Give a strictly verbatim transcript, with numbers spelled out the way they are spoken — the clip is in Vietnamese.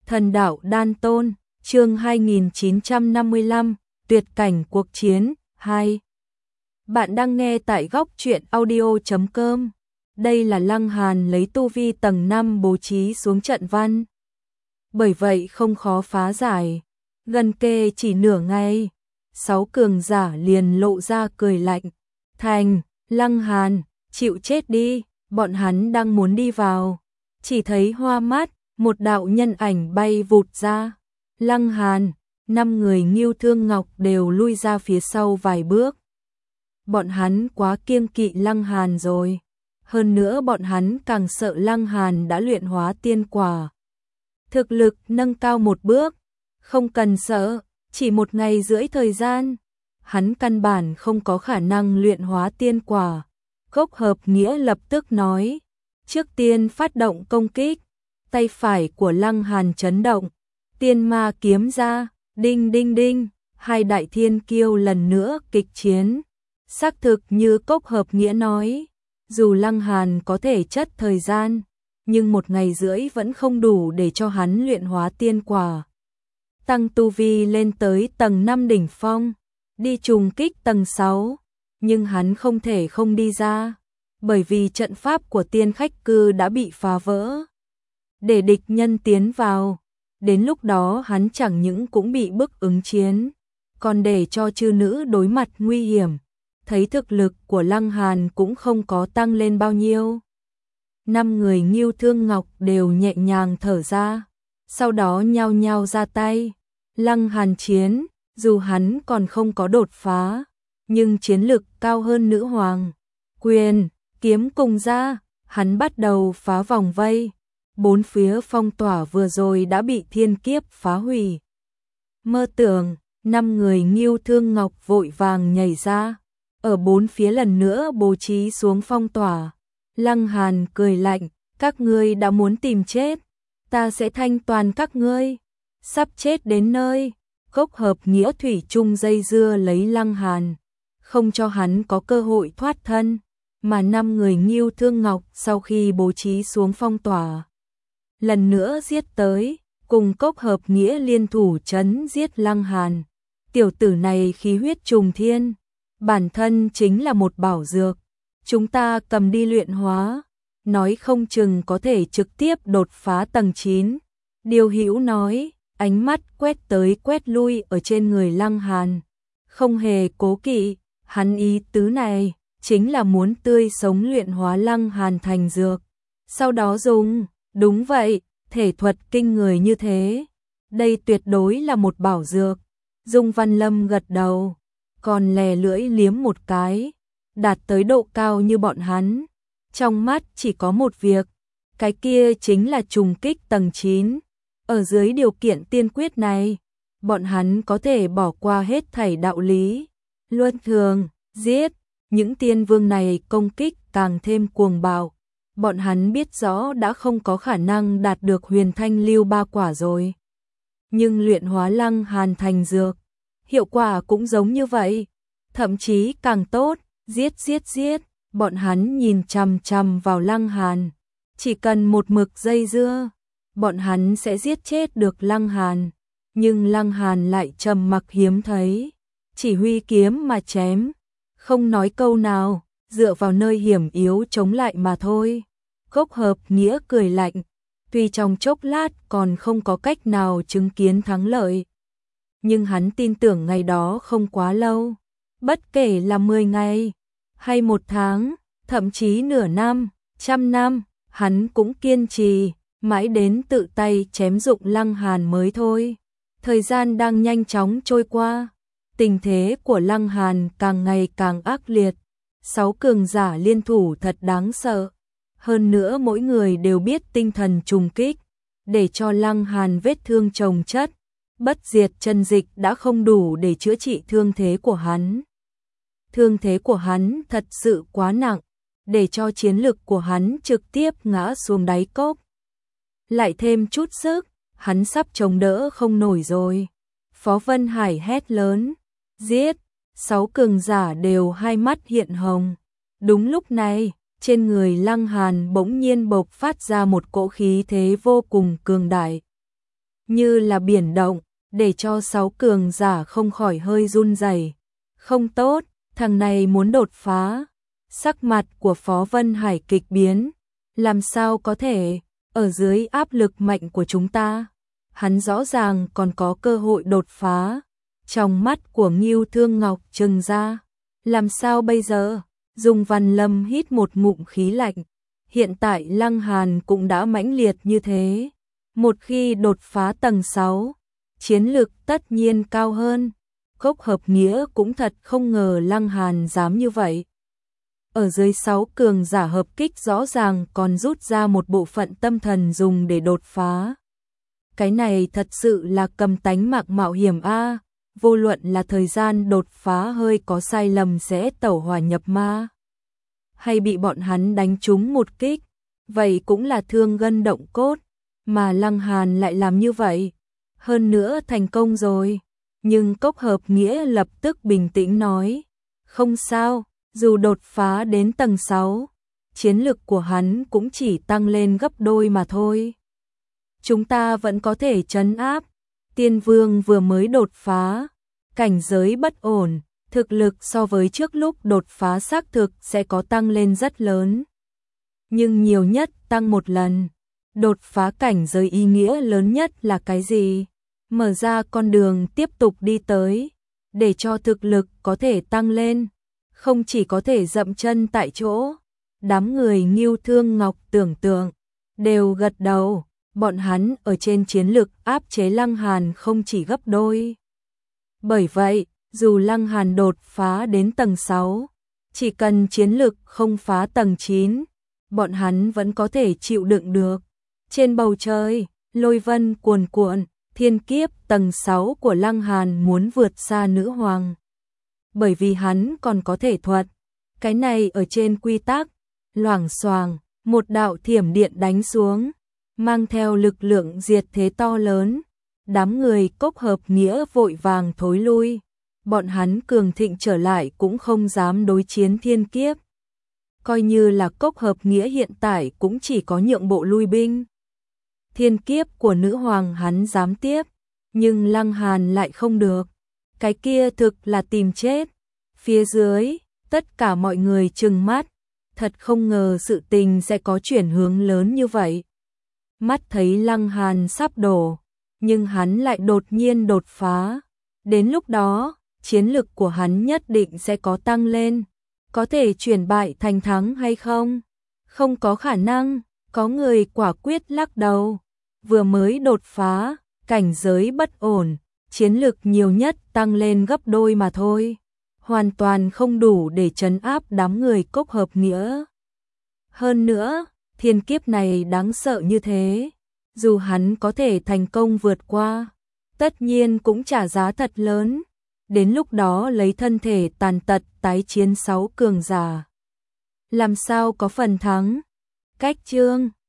Thần đạo đan tôn, chương hai nghìn chín trăm năm mươi lăm, tuyệt cảnh cuộc chiến, hai. Bạn đang nghe tại góc truyện audio chấm com. Đây là Lăng Hàn lấy tu vi tầng năm bố trí xuống trận văn. Bởi vậy không khó phá giải. Gần kề chỉ nửa ngày, sáu cường giả liền lộ ra cười lạnh. Thành, Lăng Hàn, chịu chết đi, bọn hắn đang muốn đi vào. Chỉ thấy hoa mắt, một đạo nhân ảnh bay vụt ra. Lăng Hàn, năm người Ngưu Thương Ngọc đều lui ra phía sau vài bước. Bọn hắn quá kiêng kỵ Lăng Hàn rồi. Hơn nữa bọn hắn càng sợ Lăng Hàn đã luyện hóa tiên quả. Thực lực nâng cao một bước, không cần sợ, chỉ một ngày rưỡi thời gian. Hắn căn bản không có khả năng luyện hóa tiên quả. Cốc Hợp Nghĩa lập tức nói, trước tiên phát động công kích. Tay phải của Lăng Hàn chấn động, tiên ma kiếm ra, đinh đinh đinh, hai đại thiên kiêu lần nữa kịch chiến. Xác thực như Cốc Hợp Nghĩa nói, dù Lăng Hàn có thể chất thời gian, nhưng một ngày rưỡi vẫn không đủ để cho hắn luyện hóa tiên quả. Tăng tu vi lên tới tầng năm đỉnh phong, đi trùng kích tầng sáu, nhưng hắn không thể không đi ra, bởi vì trận pháp của tiên khách cư đã bị phá vỡ. Để địch nhân tiến vào, đến lúc đó hắn chẳng những cũng bị bức ứng chiến, còn để cho chư nữ đối mặt nguy hiểm. Thấy thực lực của Lăng Hàn cũng không có tăng lên bao nhiêu. Năm người Ngưu Thương Ngọc đều nhẹ nhàng thở ra, sau đó nhao nhao ra tay. Lăng Hàn chiến, dù hắn còn không có đột phá, nhưng chiến lực cao hơn nữ hoàng. Quyền, kiếm cùng ra, hắn bắt đầu phá vòng vây. Bốn phía phong tỏa vừa rồi đã bị thiên kiếp phá hủy. Mơ tưởng, năm người Ngưu Thương Ngọc vội vàng nhảy ra, ở bốn phía lần nữa bố trí xuống phong tỏa. Lăng Hàn cười lạnh, các ngươi đã muốn tìm chết, ta sẽ thanh toàn các ngươi. Sắp chết đến nơi, Cốc Hợp Nghĩa thủy chung dây dưa lấy Lăng Hàn, không cho hắn có cơ hội thoát thân, mà năm người Ngưu Thương Ngọc sau khi bố trí xuống phong tỏa, lần nữa giết tới, cùng Cốc Hợp Nghĩa liên thủ chấn giết Lăng Hàn. Tiểu tử này khí huyết trùng thiên, bản thân chính là một bảo dược, chúng ta cầm đi luyện hóa, nói không chừng có thể trực tiếp đột phá tầng chín. Điều Hữu nói, ánh mắt quét tới quét lui ở trên người Lăng Hàn, không hề cố kỵ, hắn ý tứ này chính là muốn tươi sống luyện hóa Lăng Hàn thành dược, sau đó dùng. Đúng vậy, thể thuật kinh người như thế, đây tuyệt đối là một bảo dược. Dung Văn Lâm gật đầu, còn lè lưỡi liếm một cái, đạt tới độ cao như bọn hắn. Trong mắt chỉ có một việc, cái kia chính là trùng kích tầng chín. Ở dưới điều kiện tiên quyết này, bọn hắn có thể bỏ qua hết thảy đạo lý. Luân thường, giết, những tiên vương này công kích càng thêm cuồng bạo. Bọn hắn biết rõ đã không có khả năng đạt được huyền thanh lưu ba quả rồi. Nhưng luyện hóa Lăng Hàn thành dược, hiệu quả cũng giống như vậy, thậm chí càng tốt. Giết giết giết, bọn hắn nhìn chằm chằm vào Lăng Hàn, chỉ cần một mực dây dưa, bọn hắn sẽ giết chết được Lăng Hàn. Nhưng Lăng Hàn lại trầm mặc hiếm thấy, chỉ huy kiếm mà chém, không nói câu nào, dựa vào nơi hiểm yếu chống lại mà thôi. Cốc Hợp Nghĩa cười lạnh, tuy trong chốc lát còn không có cách nào chứng kiến thắng lợi, nhưng hắn tin tưởng ngày đó không quá lâu. Bất kể là mười ngày, hay một tháng, thậm chí nửa năm, trăm năm, hắn cũng kiên trì, mãi đến tự tay chém dụng Lăng Hàn mới thôi. Thời gian đang nhanh chóng trôi qua, tình thế của Lăng Hàn càng ngày càng ác liệt. Sáu cường giả liên thủ thật đáng sợ. Hơn nữa mỗi người đều biết tinh thần trùng kích, để cho Lăng Hàn vết thương chồng chất. Bất diệt chân dịch đã không đủ để chữa trị thương thế của hắn. Thương thế của hắn thật sự quá nặng, để cho chiến lực của hắn trực tiếp ngã xuống đáy cốc. Lại thêm chút sức, hắn sắp chống đỡ không nổi rồi. Phó Vân Hải hét lớn, giết, sáu cường giả đều hai mắt hiện hồng. Đúng lúc này, trên người Lăng Hàn bỗng nhiên bộc phát ra một cỗ khí thế vô cùng cường đại. như là biển động, để cho sáu cường giả không khỏi hơi run rẩy. Không tốt, thằng này muốn đột phá. Sắc mặt của Phó Vân Hải kịch biến, làm sao có thể, ở dưới áp lực mạnh của chúng ta, hắn rõ ràng còn có cơ hội đột phá. Trong mắt của Ngưu Thương Ngọc trừng ra, làm sao bây giờ? Dung Văn Lâm hít một ngụm khí lạnh, hiện tại Lăng Hàn cũng đã mãnh liệt như thế, một khi đột phá tầng sáu, chiến lực tất nhiên cao hơn. Cốc Hợp Nghĩa cũng thật không ngờ Lăng Hàn dám như vậy. Ở dưới sáu cường giả hợp kích rõ ràng còn rút ra một bộ phận tâm thần dùng để đột phá. Cái này thật sự là cầm tánh mạng mạo hiểm a, vô luận là thời gian đột phá hơi có sai lầm sẽ tẩu hỏa nhập ma, hay bị bọn hắn đánh trúng một kích, vậy cũng là thương gân động cốt, mà Lăng Hàn lại làm như vậy, hơn nữa thành công rồi. Nhưng Cốc Hợp Nghĩa lập tức bình tĩnh nói, không sao, dù đột phá đến tầng sáu, chiến lực của hắn cũng chỉ tăng lên gấp đôi mà thôi. Chúng ta vẫn có thể trấn áp. Tiên Vương vừa mới đột phá, cảnh giới bất ổn, thực lực so với trước lúc đột phá xác thực sẽ có tăng lên rất lớn. Nhưng nhiều nhất tăng một lần. Đột phá cảnh giới ý nghĩa lớn nhất là cái gì? Mở ra con đường tiếp tục đi tới, để cho thực lực có thể tăng lên, không chỉ có thể dậm chân tại chỗ. Đám người Ngưu Thương Ngọc tưởng tượng, đều gật đầu, bọn hắn ở trên chiến lực áp chế Lăng Hàn không chỉ gấp đôi. Bởi vậy, dù Lăng Hàn đột phá đến tầng sáu, chỉ cần chiến lực không phá tầng chín, bọn hắn vẫn có thể chịu đựng được. Trên bầu trời, lôi vân cuồn cuộn, thiên kiếp tầng sáu của Lăng Hàn muốn vượt xa nữ hoàng. Bởi vì hắn còn có thể thuật, cái này ở trên quy tắc, loảng xoảng, một đạo thiểm điện đánh xuống, mang theo lực lượng diệt thế to lớn. Đám người Cốc Hợp Nghĩa vội vàng thối lui, bọn hắn cường thịnh trở lại cũng không dám đối chiến thiên kiếp. Coi như là Cốc Hợp Nghĩa hiện tại cũng chỉ có nhượng bộ lui binh. Thiên kiếp của nữ hoàng hắn dám tiếp, nhưng Lăng Hàn lại không được. Cái kia thực là tìm chết. Phía dưới, tất cả mọi người trừng mắt, thật không ngờ sự tình sẽ có chuyển hướng lớn như vậy. Mắt thấy Lăng Hàn sắp đổ, nhưng hắn lại đột nhiên đột phá. Đến lúc đó, chiến lực của hắn nhất định sẽ có tăng lên. Có thể chuyển bại thành thắng hay không? Không có khả năng, có người quả quyết lắc đầu. Vừa mới đột phá, cảnh giới bất ổn, chiến lực nhiều nhất tăng lên gấp đôi mà thôi. Hoàn toàn không đủ để trấn áp đám người Cốc Hợp Nghĩa. Hơn nữa, thiên kiếp này đáng sợ như thế. Dù hắn có thể thành công vượt qua, tất nhiên cũng trả giá thật lớn. Đến lúc đó lấy thân thể tàn tật tái chiến sáu cường giả, làm sao có phần thắng. Cách chương